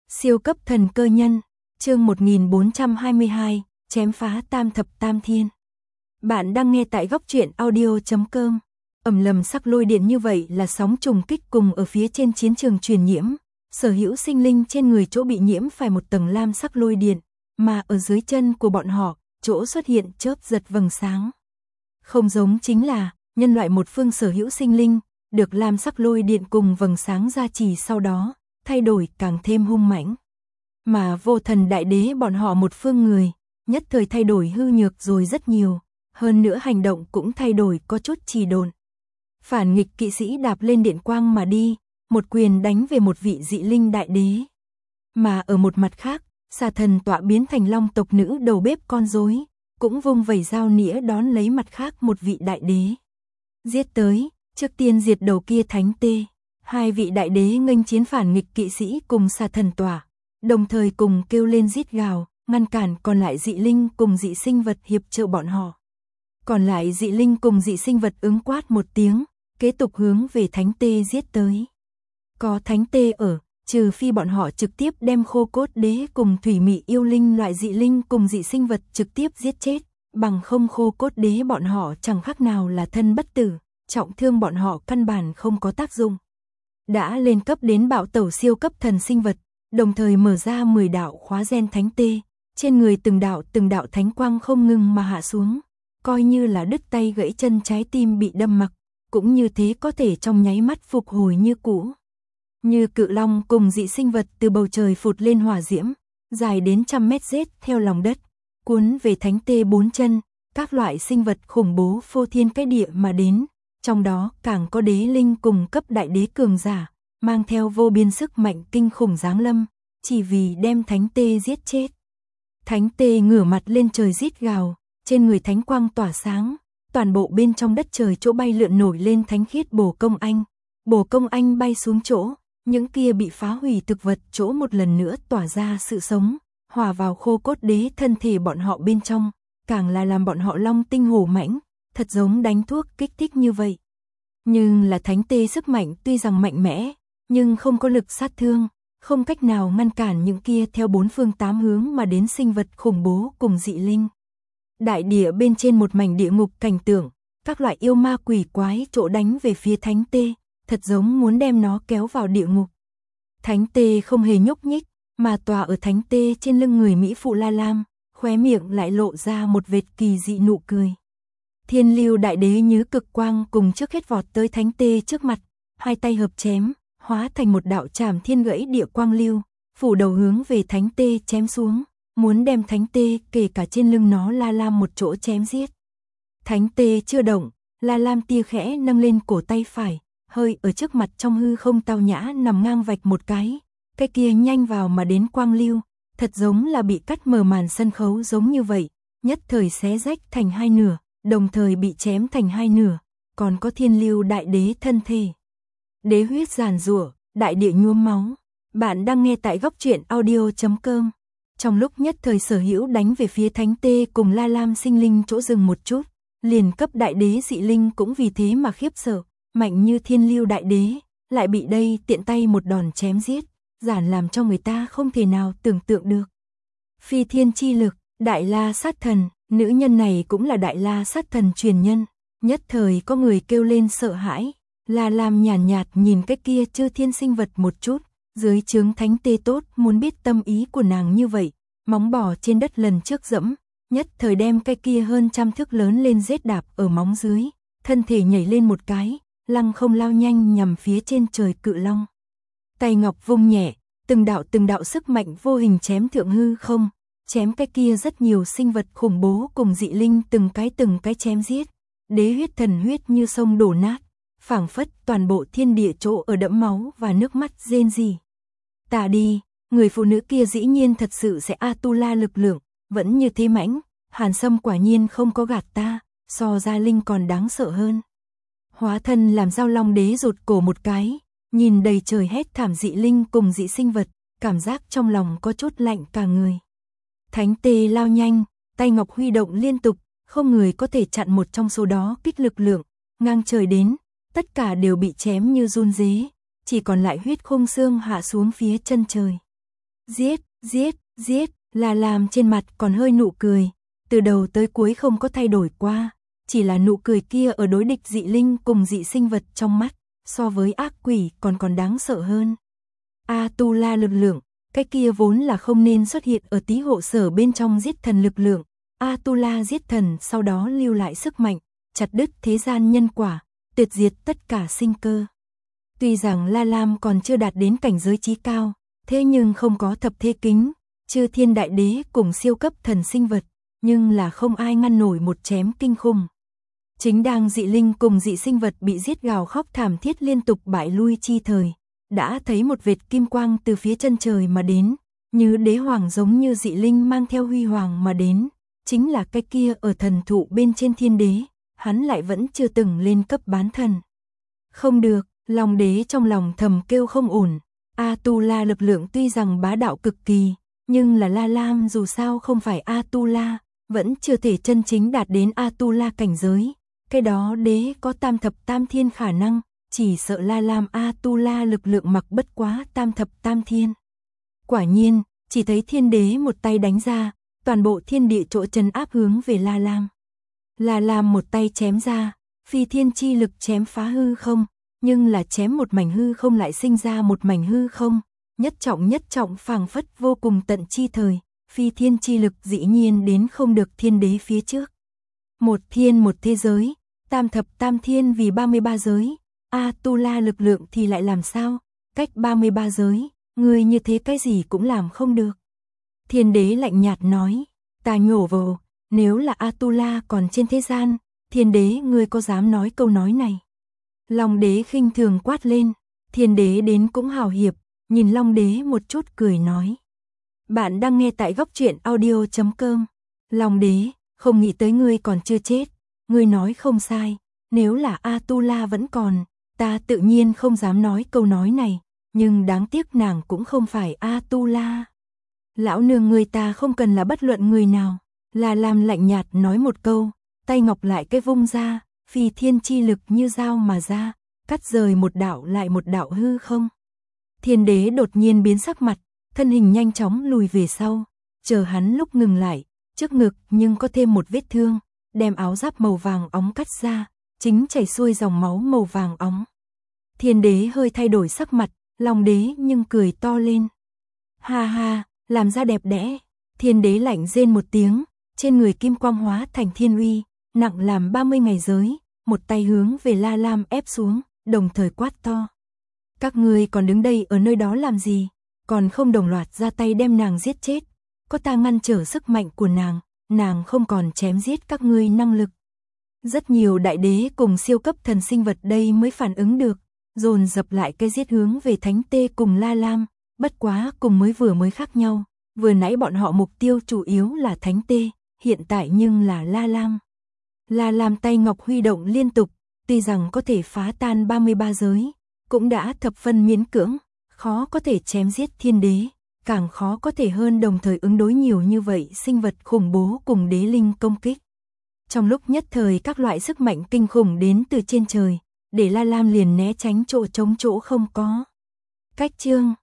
Siêu cấp thần cơ nhân, chương 1422, chém phá tam thập tam thiên. Bạn đang nghe tại góc truyện audio.com. Ầm lầm sắc lôi điện như vậy là sóng trùng kích cùng ở phía trên chiến trường truyền nhiễm, sở hữu sinh linh trên người chỗ bị nhiễm phải một tầng lam sắc lôi điện, mà ở dưới chân của bọn họ, chỗ xuất hiện chớp giật vầng sáng. Không giống chính là, nhân loại một phương sở hữu sinh linh, được lam sắc lôi điện cùng vầng sáng gia trì sau đó, thay đổi càng thêm hung mãnh. Mà vô thần đại đế bọn họ một phương người, nhất thời thay đổi hư nhược rồi rất nhiều, hơn nữa hành động cũng thay đổi có chút trì độn. Phản nghịch kỵ sĩ đạp lên điện quang mà đi, một quyền đánh về một vị dị linh đại đế. Mà ở một mặt khác, xà thần tọa biến thành long tộc nữ đầu bếp con rối, cũng vung vẩy dao nĩa đón lấy mặt khác một vị đại đế. Giết tới, trước tiên diệt đầu kia thánh tê. Hai vị đại đế nghênh chiến phản nghịch kỵ sĩ cùng xà thần tọa, đồng thời cùng kêu lên rít gào, ngăn cản còn lại dị linh cùng dị sinh vật hiệp trợ bọn họ. Còn lại dị linh cùng dị sinh vật ứng quát một tiếng, kế tục hướng về thánh tê giết tới. Có thánh tê ở, trừ phi bọn họ trực tiếp đem khô cốt đế cùng thủy mị yêu linh loại dị linh cùng dị sinh vật trực tiếp giết chết, bằng không khô cốt đế bọn họ chẳng khác nào là thân bất tử, trọng thương bọn họ căn bản không có tác dụng. Đã lên cấp đến bạo tẩu siêu cấp thần sinh vật, đồng thời mở ra 10 đạo khóa gen thánh tê, trên người từng đạo thánh quang không ngừng mà hạ xuống, coi như là đứt tay gãy chân trái tim bị đâm mặc, cũng như thế có thể trong nháy mắt phục hồi như cũ. Như cự long cùng dị sinh vật từ bầu trời phụt lên hỏa diễm, dài đến trăm mét rết theo lòng đất, cuốn về thánh tê bốn chân, các loại sinh vật khủng bố phô thiên cái địa mà đến, trong đó càng có đế linh cùng cấp đại đế cường giả, mang theo vô biên sức mạnh kinh khủng giáng lâm, chỉ vì đem thánh tê giết chết. Thánh tê ngửa mặt lên trời rít gào, trên người thánh quang tỏa sáng, toàn bộ bên trong đất trời chỗ bay lượn nổi lên thánh khiết bổ công anh. Bổ công anh bay xuống chỗ, những kia bị phá hủy thực vật chỗ một lần nữa tỏa ra sự sống, hòa vào khô cốt đế thân thể bọn họ bên trong, càng là làm bọn họ long tinh hổ mãnh, thật giống đánh thuốc kích thích như vậy. Nhưng là thánh tê sức mạnh tuy rằng mạnh mẽ, nhưng không có lực sát thương, không cách nào ngăn cản những kia theo bốn phương tám hướng mà đến sinh vật khủng bố cùng dị linh. Đại địa bên trên một mảnh địa ngục cảnh tượng, các loại yêu ma quỷ quái chỗ đánh về phía thánh tê, thật giống muốn đem nó kéo vào địa ngục. Thánh tê không hề nhúc nhích, mà tòa ở thánh tê trên lưng người Mỹ phụ La Lam, khóe miệng lại lộ ra một vệt kỳ dị nụ cười. Thiên lưu đại đế như cực quang cùng trước hết vọt tới thánh tê trước mặt, hai tay hợp chém, hóa thành một đạo trảm thiên gãy địa quang lưu, phủ đầu hướng về thánh tê chém xuống, muốn đem thánh tê kể cả trên lưng nó La Lam một chỗ chém giết. Thánh tê chưa động, La Lam tia khẽ nâng lên cổ tay phải, hơi ở trước mặt trong hư không tao nhã nằm ngang vạch một cái kia nhanh vào mà đến quang lưu, thật giống là bị cắt mở màn sân khấu giống như vậy, nhất thời xé rách thành hai nửa, đồng thời bị chém thành hai nửa, còn có thiên lưu đại đế thân thể. Đế huyết giàn giụa, đại địa nhuốm máu. Bạn đang nghe tại góc truyện audio.com. Trong lúc nhất thời sở hữu đánh về phía thánh tê cùng La Lam sinh linh chỗ dừng một chút, liền cấp đại đế dị linh cũng vì thế mà khiếp sợ, mạnh như thiên lưu đại đế, lại bị đây tiện tay một đòn chém giết, giản làm cho người ta không thể nào tưởng tượng được. Phi thiên chi lực, đại la sát thần, nữ nhân này cũng là đại la sát thần truyền nhân, nhất thời có người kêu lên sợ hãi. La Lam nhàn nhạt nhìn cái kia chư thiên sinh vật một chút, dưới trướng thánh tê tốt muốn biết tâm ý của nàng như vậy, móng bò trên đất lần trước dẫm, nhất thời đem cái kia hơn trăm thước lớn lên giết đạp ở móng dưới, thân thể nhảy lên một cái, lăng không lao nhanh nhằm phía trên trời cự long. Tay ngọc vung nhẹ, từng đạo sức mạnh vô hình chém thượng hư không, chém cái kia rất nhiều sinh vật khủng bố cùng dị linh từng cái chém giết, đế huyết thần huyết như sông đổ nát, phảng phất toàn bộ thiên địa chỗ ở đẫm máu và nước mắt rên rỉ. Ta đi, người phụ nữ kia dĩ nhiên thật sự sẽ Atula lực lượng, vẫn như thế mãnh, Hàn Sâm quả nhiên không có gạt ta, so ra linh còn đáng sợ hơn. Hóa thân làm Giao Long đế rụt cổ một cái, nhìn đầy trời hét thảm dị linh cùng dị sinh vật, cảm giác trong lòng có chút lạnh cả người. Thánh tê lao nhanh, tay ngọc huy động liên tục, không người có thể chặn một trong số đó kích lực lượng, ngang trời đến, tất cả đều bị chém như run rế, chỉ còn lại huyết khung xương hạ xuống phía chân trời. giết, giết, giết, La Lam trên mặt còn hơi nụ cười, từ đầu tới cuối không có thay đổi qua, chỉ là nụ cười kia ở đối địch dị linh cùng dị sinh vật trong mắt, so với ác quỷ còn đáng sợ hơn. Atula lực lượng, cái kia vốn là không nên xuất hiện ở tí hộ sở bên trong giết thần lực lượng, Atula giết thần sau đó lưu lại sức mạnh, chặt đứt thế gian nhân quả, tuyệt diệt tất cả sinh cơ. Tuy rằng La Lam còn chưa đạt đến cảnh giới chí cao, thế nhưng không có thập thế kính, chư thiên đại đế cùng siêu cấp thần sinh vật, nhưng là không ai ngăn nổi một chém kinh khủng. Chính đang dị linh cùng dị sinh vật bị giết gào khóc thảm thiết liên tục bại lui chi thời, đã thấy một vệt kim quang từ phía chân trời mà đến, như đế hoàng giống như dị linh mang theo huy hoàng mà đến, chính là cái kia ở thần thụ bên trên thiên đế, hắn lại vẫn chưa từng lên cấp bán thần. Không được, Long đế trong lòng thầm kêu không ổn, Atula lực lượng tuy rằng bá đạo cực kỳ, nhưng là La Lam dù sao không phải Atula, vẫn chưa thể chân chính đạt đến Atula cảnh giới, cái đó đế có tam thập tam thiên khả năng, chỉ sợ La Lam Atula lực lượng mặc bất quá tam thập tam thiên. Quả nhiên, chỉ thấy thiên đế một tay đánh ra, toàn bộ thiên địa chỗ trấn áp hướng về La Lam. La Lam một tay chém ra, phi thiên chi lực chém phá hư không, nhưng là chém một mảnh hư không lại sinh ra một mảnh hư không, nhất trọng phảng phất vô cùng tận chi thời, phi thiên chi lực dĩ nhiên đến không được thiên đế phía trước. Một thiên một thế giới, tam thập tam thiên vì 33 giới, Atula lực lượng thì lại làm sao, cách 33 giới, người như thế cái gì cũng làm không được. Thiên đế lạnh nhạt nói, ta nhổ vào, nếu là Atula còn trên thế gian, thiên đế ngươi có dám nói câu nói này. Long đế khinh thường quát lên, thiên đế đến cũng hào hiệp, nhìn Long đế một chút cười nói. Bạn đang nghe tại góc truyện audio.com. Long đế, không nghĩ tới ngươi còn chưa chết, ngươi nói không sai, nếu là Atula vẫn còn, ta tự nhiên không dám nói câu nói này, nhưng đáng tiếc nàng cũng không phải Atula. Lão nương người ta không cần là bất luận người nào, là làm lạnh nhạt nói một câu, tay ngọc lại cái vung ra, phi thiên chi lực như dao mà ra, cắt rời một đạo lại một đạo hư không. Thiên đế đột nhiên biến sắc mặt, thân hình nhanh chóng lùi về sau, chờ hắn lúc ngừng lại, trước ngực nhưng có thêm một vết thương, đem áo giáp màu vàng óng cắt ra, chính chảy xuôi dòng máu màu vàng óng. Thiên đế hơi thay đổi sắc mặt, Long đế nhưng cười to lên. Ha ha, làm ra đẹp đẽ. Thiên đế lạnh rên một tiếng, trên người kim quang hóa thành thiên uy, nặng làm 30 ngày giới, một tay hướng về La Lam ép xuống, đồng thời quát to. Các ngươi còn đứng đây ở nơi đó làm gì, còn không đồng loạt ra tay đem nàng giết chết, có ta ngăn trở sức mạnh của nàng không còn chém giết các ngươi năng lực. Rất nhiều đại đế cùng siêu cấp thần sinh vật đây mới phản ứng được, dồn dập lại cái giết hướng về Thánh Tê cùng La Lam, bất quá cùng mới khác nhau, vừa nãy bọn họ mục tiêu chủ yếu là Thánh Tê, hiện tại nhưng là La Lam. La Lam tay ngọc huy động liên tục, tuy rằng có thể phá tan 33 giới, cũng đã thập phân miễn cưỡng, khó có thể chém giết thiên đế, càng khó có thể hơn đồng thời ứng đối nhiều như vậy sinh vật khủng bố cùng đế linh công kích. Trong lúc nhất thời các loại sức mạnh kinh khủng đến từ trên trời, để La Lam liền né tránh chỗ trống chỗ không có. Cách chương